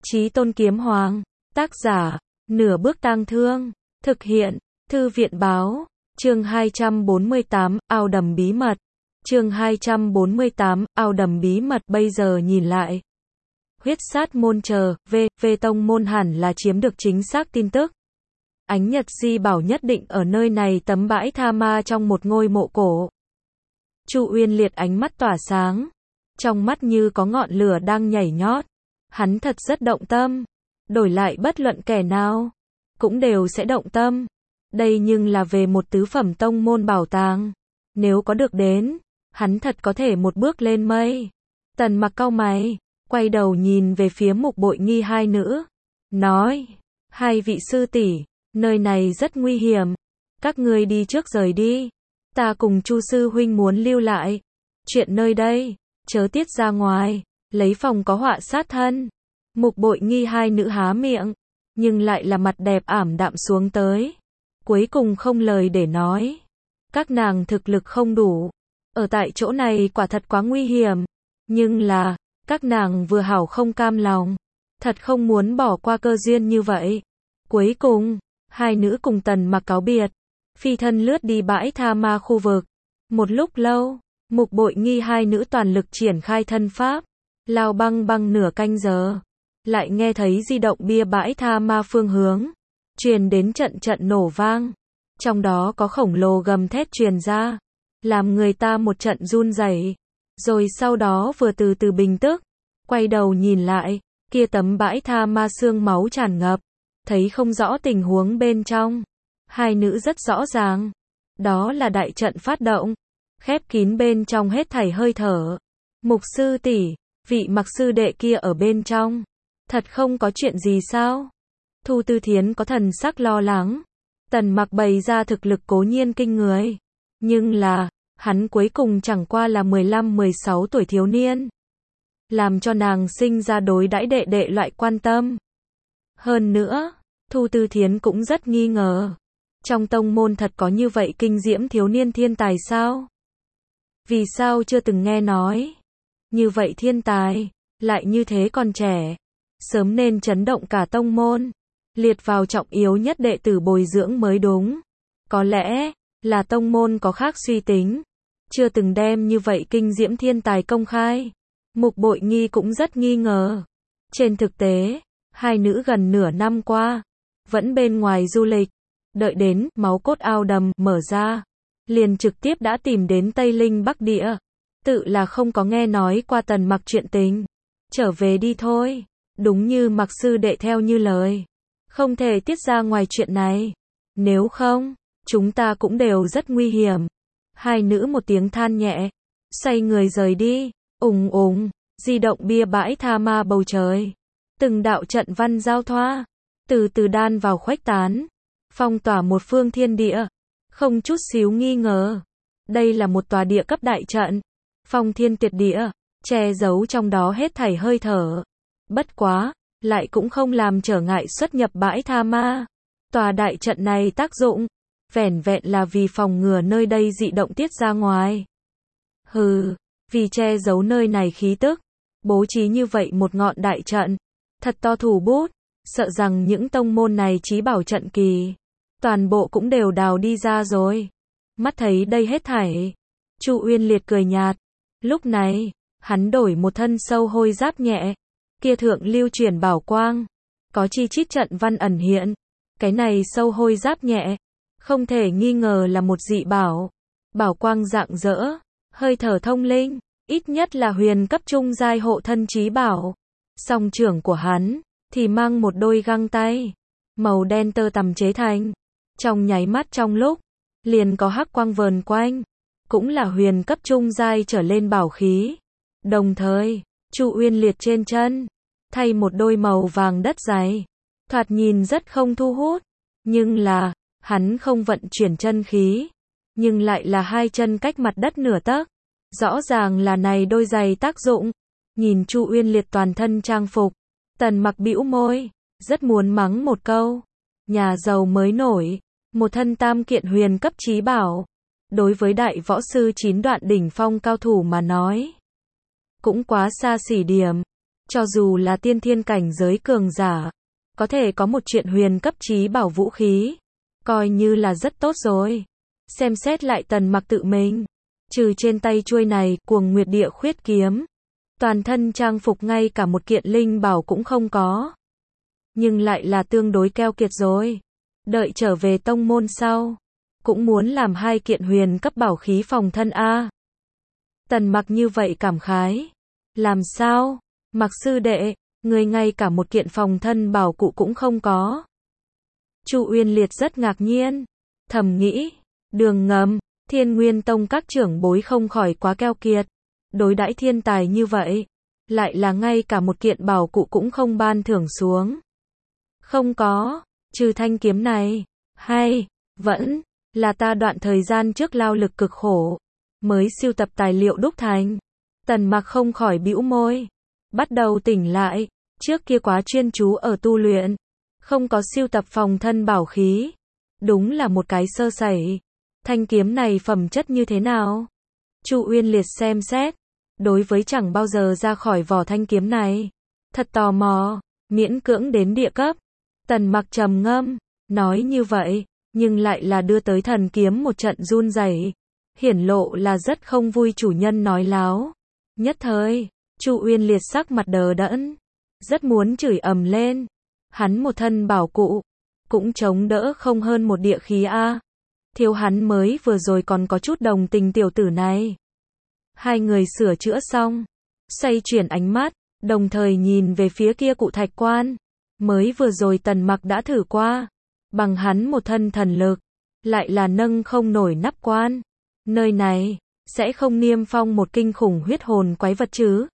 Chí Tôn Kiếm Hoàng, tác giả, Nửa Bước Tang Thương, thực hiện, Thư viện báo, chương 248, ao đầm bí mật, chương 248, ao đầm bí mật. Bây giờ nhìn lại, huyết sát môn về tông môn hẳn là chiếm được chính xác tin tức. Ánh Nhật Di bảo nhất định ở nơi này tấm bãi tha ma trong một ngôi mộ cổ. Chu Uyên Liệt ánh mắt tỏa sáng, trong mắt như có ngọn lửa đang nhảy nhót. Hắn thật rất động tâm, đổi lại bất luận kẻ nào cũng đều sẽ động tâm. Đây nhưng là về một tứ phẩm tông môn bảo tàng, nếu có được đến, hắn thật có thể một bước lên mây. Tần Mặc cau mày, quay đầu nhìn về phía Mục Bội Nghi hai nữ, nói: hai vị sư tỷ, nơi này rất nguy hiểm, các ngươi đi trước rời đi, ta cùng Chu sư huynh muốn lưu lại. Chuyện nơi đây, chớ tiết ra ngoài, lấy phòng có họa sát thân. Mục Bội Nghi hai nữ há miệng, nhưng lại là mặt đẹp ảm đạm xuống tới. Cuối cùng không lời để nói. Các nàng thực lực không đủ, ở tại chỗ này quả thật quá nguy hiểm. Nhưng là, các nàng vừa hảo không cam lòng, thật không muốn bỏ qua cơ duyên như vậy. Cuối cùng, hai nữ cùng Tần Mặc cáo biệt, phi thân lướt đi bãi tha ma khu vực. Một lúc lâu, Mục Bội Nghi hai nữ toàn lực triển khai thân pháp, lao băng nửa canh giờ, lại nghe thấy di động bia bãi tha ma phương hướng, truyền đến trận nổ vang, trong đó có khổng lồ gầm thét truyền ra, làm người ta một trận run rẩy. Rồi sau đó vừa từ từ bình tức, quay đầu nhìn lại, kia tấm bãi tha ma xương máu tràn ngập, thấy không rõ tình huống bên trong. Hai nữ rất rõ ràng, đó là đại trận phát động, khép kín bên trong hết thảy hơi thở. Mục sư tỷ, vị Mặc sư đệ kia ở bên trong, thật không có chuyện gì sao? Thu Tư Thiến có thần sắc lo lắng. Tần Mặc bày ra thực lực cố nhiên kinh người, nhưng là, hắn cuối cùng chẳng qua là 15-16 tuổi thiếu niên, làm cho nàng sinh ra đối đãi đệ đệ loại quan tâm. Hơn nữa, Thu Tư Thiến cũng rất nghi ngờ, trong tông môn thật có như vậy kinh diễm thiếu niên thiên tài sao? Vì sao chưa từng nghe nói? Như vậy thiên tài, lại như thế còn trẻ, sớm nên chấn động cả tông môn, liệt vào trọng yếu nhất đệ tử bồi dưỡng mới đúng. Có lẽ là tông môn có khác suy tính, chưa từng đem như vậy kinh diễm thiên tài công khai. Mục Bội Nghi cũng rất nghi ngờ. Trên thực tế, hai nữ gần nửa năm qua vẫn bên ngoài du lịch, đợi đến máu cốt ao đầm mở ra, liền trực tiếp đã tìm đến Tây Linh Bắc Địa. Tự là không có nghe nói qua Tần Mặc chuyện tình. Trở về đi thôi, đúng như Mặc sư đệ theo như lời, không thể tiết ra ngoài chuyện này, nếu không, chúng ta cũng đều rất nguy hiểm. Hai nữ một tiếng than nhẹ, xoay người rời đi. Di động bia bãi tha ma bầu trời, từng đạo trận văn giao thoa, từ từ đan vào khuếch tán, phong tỏa một phương thiên địa, không chút xíu nghi ngờ. Đây là một tòa địa cấp đại trận, phong thiên tuyệt địa, che giấu trong đó hết thảy hơi thở. Bất quá, lại cũng không làm trở ngại xuất nhập bãi tha ma. Tòa đại trận này tác dụng, vẻn vẹn là vì phòng ngừa nơi đây dị động tiết ra ngoài. Vì che giấu nơi này khí tức, bố trí như vậy một ngọn đại trận, thật to thủ bút, sợ rằng những tông môn này chí bảo trận kỳ, toàn bộ cũng đều đào đi ra rồi. Mắt thấy đây hết thảy, Chu Uyên Liệt cười nhạt. Lúc này, hắn đổi một thân sâu hôi giáp nhẹ, kia thượng lưu chuyển bảo quang, có chi chít trận văn ẩn hiện. Cái này sâu hôi giáp nhẹ, không thể nghi ngờ là một dị bảo. Bảo quang rạng rỡ, hơi thở thông linh, ít nhất là huyền cấp trung giai hộ thân chí bảo. Song trưởng của hắn thì mang một đôi găng tay màu đen tơ tằm chế thành, trong nháy mắt trong lúc liền có hắc quang vờn quanh, cũng là huyền cấp trung giai trở lên bảo khí. Đồng thời, Chu Uyên Liệt trên chân thay một đôi màu vàng đất giày, thoạt nhìn rất không thu hút, nhưng là hắn không vận chuyển chân khí, nhưng lại là hai chân cách mặt đất nửa tấc. Rõ ràng là này đôi giày tác dụng. Nhìn Chu Uyên Liệt toàn thân trang phục, Tần Mặc bĩu môi, rất muốn mắng một câu. Nhà giàu mới nổi, một thân tam kiện huyền cấp chí bảo, đối với đại võ sư 9 đoạn đỉnh phong cao thủ mà nói, cũng quá xa xỉ điểm. Cho dù là tiên thiên cảnh giới cường giả, có thể có một chuyện huyền cấp trí bảo vũ khí, coi như là rất tốt rồi. Xem xét lại Tần Mặc tự mình, trừ trên tay chuôi này, Cuồng Nguyệt Địa Khuyết kiếm, toàn thân trang phục ngay cả một kiện linh bảo cũng không có. Nhưng lại là tương đối keo kiệt rồi. Đợi trở về tông môn sau, cũng muốn làm 2 kiện huyền cấp bảo khí phòng thân a. Tần Mặc như vậy cảm khái. Làm sao? Mặc sư đệ, người ngay cả một kiện phòng thân bảo cụ cũng không có. Chu Uyên Liệt rất ngạc nhiên, thầm nghĩ, Đường Ngầm, Thiên Nguyên Tông các trưởng bối không khỏi quá keo kiệt, đối đãi thiên tài như vậy, lại là ngay cả một kiện bảo cụ cũng không ban thưởng xuống. Không có, trừ thanh kiếm này, hay vẫn là ta đoạn thời gian trước lao lực cực khổ, mới sưu tập tài liệu đúc thành. Tần Mặc không khỏi bĩu môi, bắt đầu tỉnh lại, trước kia quá chuyên chú ở tu luyện, không có sưu tập phòng thân bảo khí, đúng là một cái sơ sẩy. Thanh kiếm này phẩm chất như thế nào? Chu Uyên Liệt xem xét, đối với chẳng bao giờ ra khỏi vỏ thanh kiếm này, thật tò mò, miễn cưỡng đến địa cấp. Tần Mặc trầm ngâm, nói như vậy, nhưng lại là đưa tới thần kiếm một trận run rẩy, hiển lộ là rất không vui chủ nhân nói láo. Nhất thời, Chu Uyên Liệt sắc mặt đờ đẫn, rất muốn chửi ầm lên. Hắn một thân bảo cụ, cũng chống đỡ không hơn một địa khí a. Thiếu hắn mới vừa rồi còn có chút đồng tình tiểu tử này. Hai người sửa chữa xong, xoay chuyển ánh mắt, đồng thời nhìn về phía kia cụ thạch quan. Mới vừa rồi Tần Mặc đã thử qua, bằng hắn một thân thần lực, lại là nâng không nổi nắp quan. Nơi này, sẽ không niêm phong một kinh khủng huyết hồn quái vật chứ?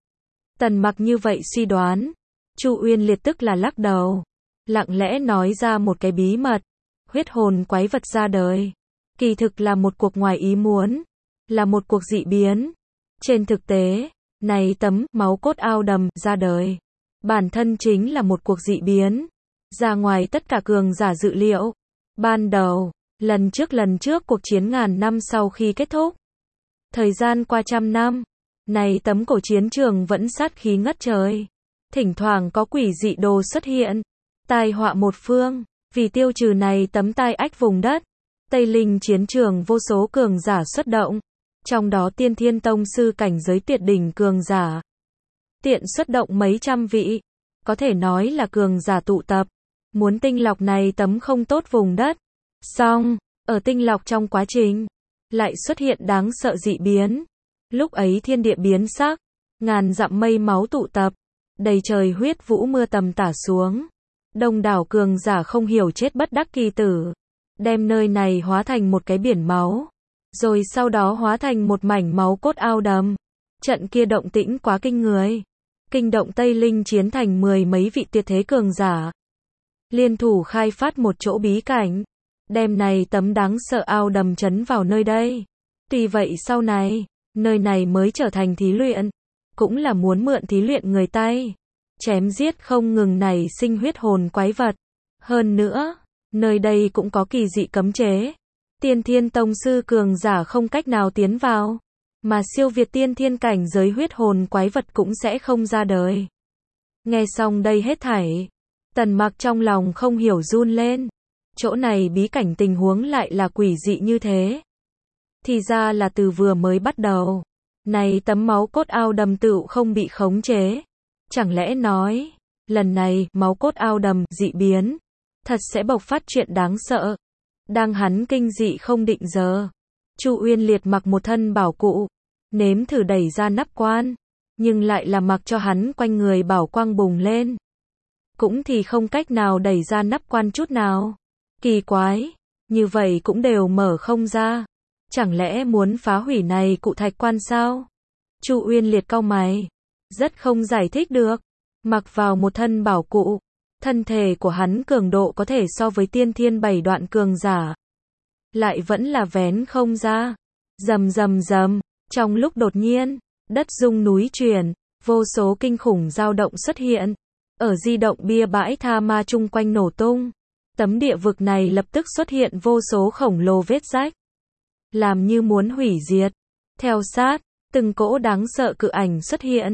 Tần Mặc như vậy suy đoán. Chu Uyên Liệt tức là lắc đầu, lặng lẽ nói ra một cái bí mật. Huyết hồn quái vật ra đời, kỳ thực là một cuộc ngoài ý muốn, là một cuộc dị biến. Trên thực tế, này tấm máu cốt ao đầm ra đời, bản thân chính là một cuộc dị biến, ra ngoài tất cả cường giả dự liệu. Ban đầu, lần trước cuộc chiến ngàn năm sau khi kết thúc, thời gian qua trăm năm, này tấm cổ chiến trường vẫn sát khí ngất trời, thỉnh thoảng có quỷ dị đồ xuất hiện, tai họa một phương. Vì tiêu trừ này tấm tai ách vùng đất, Tây Linh chiến trường vô số cường giả xuất động, trong đó Tiên Thiên Tông sư cảnh giới tuyệt đỉnh cường giả, tiện xuất động mấy trăm vị, có thể nói là cường giả tụ tập, muốn tinh lọc này tấm không tốt vùng đất. Song, ở tinh lọc trong quá trình, lại xuất hiện đáng sợ dị biến. Lúc ấy thiên địa biến sắc, ngàn dặm mây máu tụ tập, đầy trời huyết vũ mưa tầm tả xuống. Đông đảo cường giả không hiểu chết bất đắc kỳ tử, đem nơi này hóa thành một cái biển máu, rồi sau đó hóa thành một mảnh máu cốt ao đầm. Trận kia động tĩnh quá kinh người, kinh động Tây Linh chiến thành 10 mấy vị tuyệt thế cường giả, liên thủ khai phát một chỗ bí cảnh, đem này tấm đáng sợ ao đầm trấn vào nơi đây. Tuy vậy sau này, nơi này mới trở thành thí luyện, cũng là muốn mượn thí luyện người Tây, chém giết không ngừng nảy sinh huyết hồn quái vật. Hơn nữa, nơi đây cũng có kỳ dị cấm chế, Tiên Thiên Tông sư cường giả không cách nào tiến vào, mà siêu việt tiên thiên cảnh giới huyết hồn quái vật cũng sẽ không ra đời. Nghe xong đây hết thảy, Tần Mặc trong lòng không hiểu run lên, chỗ này bí cảnh tình huống lại là quỷ dị như thế. Thì ra là từ vừa mới bắt đầu, này tấm máu cốt ao đầm tựu không bị khống chế. Chẳng lẽ nói, lần này, máu cốt ao đầm, dị biến, thật sẽ bộc phát chuyện đáng sợ. Đang hắn kinh dị không định giờ, Chu Uyên Liệt mặc một thân bảo cụ, nếm thử đẩy ra nắp quan, nhưng lại là mặc cho hắn quanh người bảo quang bùng lên. Cũng thì không cách nào đẩy ra nắp quan chút nào. Kỳ quái, như vậy cũng đều mở không ra. Chẳng lẽ muốn phá hủy này cụ thạch quan sao? Chu Uyên Liệt cau mày, rất không giải thích được. Mặc vào một thân bảo cụ, thân thể của hắn cường độ có thể so với tiên thiên 7 đoạn cường giả, lại vẫn là vén không ra. Rầm rầm rầm, trong lúc đột nhiên, đất rung núi chuyển, vô số kinh khủng dao động xuất hiện, ở di động bia bãi tha ma chung quanh nổ tung. Tấm địa vực này lập tức xuất hiện vô số khổng lồ vết rách, làm như muốn hủy diệt. Theo sát, từng cỗ đáng sợ cự ảnh xuất hiện,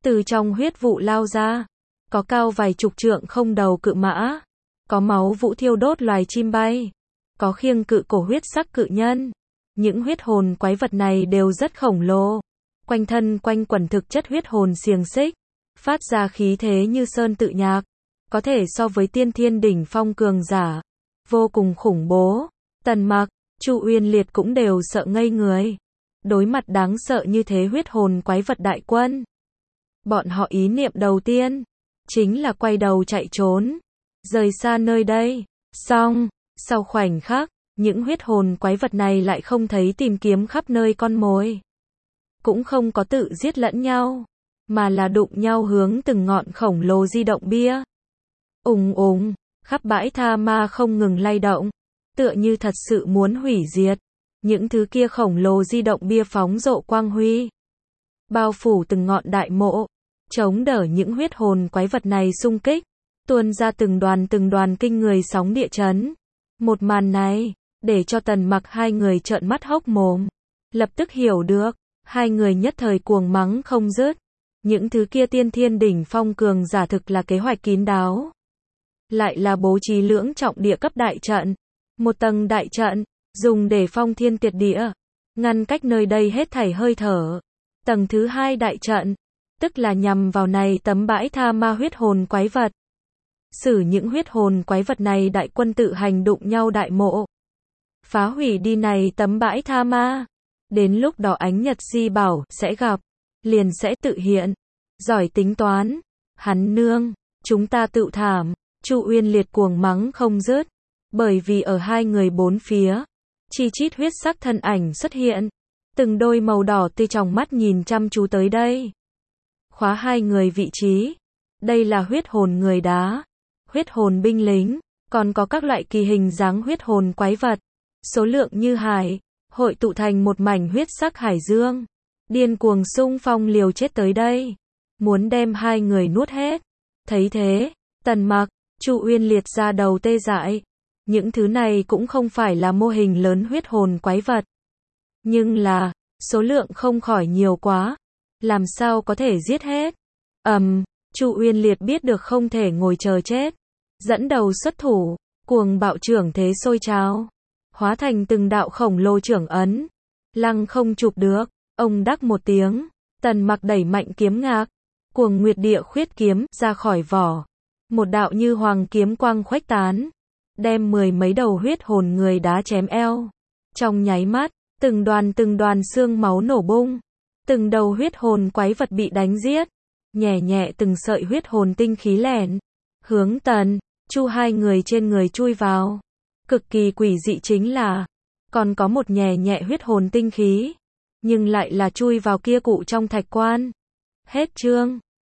từ trong huyết vụ lao ra. Có cao vài chục trượng không đầu cự mã, có máu vũ thiêu đốt loài chim bay, có khiêng cự cổ huyết sắc cự nhân. Những huyết hồn quái vật này đều rất khổng lồ, quanh thân quanh quẩn thực chất huyết hồn xiềng xích, phát ra khí thế như sơn tự nhạc, có thể so với tiên thiên đỉnh phong cường giả, vô cùng khủng bố. Tần Mặc, Chu Uyên Liệt cũng đều sợ ngây người. Đối mặt đáng sợ như thế huyết hồn quái vật đại quân, bọn họ ý niệm đầu tiên chính là quay đầu chạy trốn, rời xa nơi đây. Xong, sau khoảnh khắc, những huyết hồn quái vật này lại không thấy tìm kiếm khắp nơi con mồi, cũng không có tự giết lẫn nhau, mà là đụng nhau hướng từng ngọn khổng lồ di động bia. Ùng ùng, khắp bãi tha ma không ngừng lay động, tựa như thật sự muốn hủy diệt. Những thứ kia khổng lồ di động bia phóng rộ quang huy, bao phủ từng ngọn đại mộ, chống đỡ những huyết hồn quái vật này xung kích, tuôn ra từng đoàn kinh người sóng địa chấn. Một màn này, để cho Tần Mặc hai người trợn mắt hốc mồm, lập tức hiểu được, hai người nhất thời cuồng mắng không dứt. Những thứ kia tiên thiên đỉnh phong cường giả thực là kế hoạch kín đáo, lại là bố trí lưỡng trọng địa cấp đại trận, một tầng đại trận dùng để phong thiên tuyệt địa, ngăn cách nơi đây hết thảy hơi thở. Tầng thứ hai đại trận, tức là nhằm vào này tấm bãi tha ma huyết hồn quái vật. Xử những huyết hồn quái vật này đại quân tự hành đụng nhau đại mộ, phá hủy đi này tấm bãi tha ma. Đến lúc đó ánh nhật di bảo sẽ gặp, liền sẽ tự hiện. Giỏi tính toán, hắn nương, chúng ta tự thảm. Chu Uyên Liệt cuồng mắng không dứt, bởi vì ở hai người bốn phía, chi chít huyết sắc thân ảnh xuất hiện, từng đôi màu đỏ tươi trong mắt nhìn chăm chú tới đây. Khóa hai người vị trí. Đây là huyết hồn người đá, huyết hồn binh lính, còn có các loại kỳ hình dáng huyết hồn quái vật, số lượng như hải, hội tụ thành một mảnh huyết sắc hải dương, điên cuồng xung phong liều chết tới đây, muốn đem hai người nuốt hết. Thấy thế, Tần Mặc, Chu Uyên Liệt ra đầu tê dại. Những thứ này cũng không phải là mô hình lớn huyết hồn quái vật, nhưng là, số lượng không khỏi nhiều quá, làm sao có thể giết hết. Chu Uyên Liệt biết được không thể ngồi chờ chết, dẫn đầu xuất thủ, cuồng bạo trưởng thế sôi trào, hóa thành từng đạo khổng lồ trưởng ấn, lăng không chụp được. Ông đắc một tiếng, Tần Mặc đẩy mạnh kiếm ngạc, cuồng nguyệt địa khuyết kiếm ra khỏi vỏ, một đạo như hoàng kiếm quang khuếch tán, đem mười mấy đầu huyết hồn người đá chém eo. Trong nháy mắt, từng đoàn xương máu nổ bung, từng đầu huyết hồn quái vật bị đánh giết, nhẹ nhẹ từng sợi huyết hồn tinh khí lẻn hướng Tần, Chu hai người trên người chui vào. Cực kỳ quỷ dị chính là, còn có một nhẹ nhẹ huyết hồn tinh khí, nhưng lại là chui vào kia cụ trong thạch quan. Hết chương.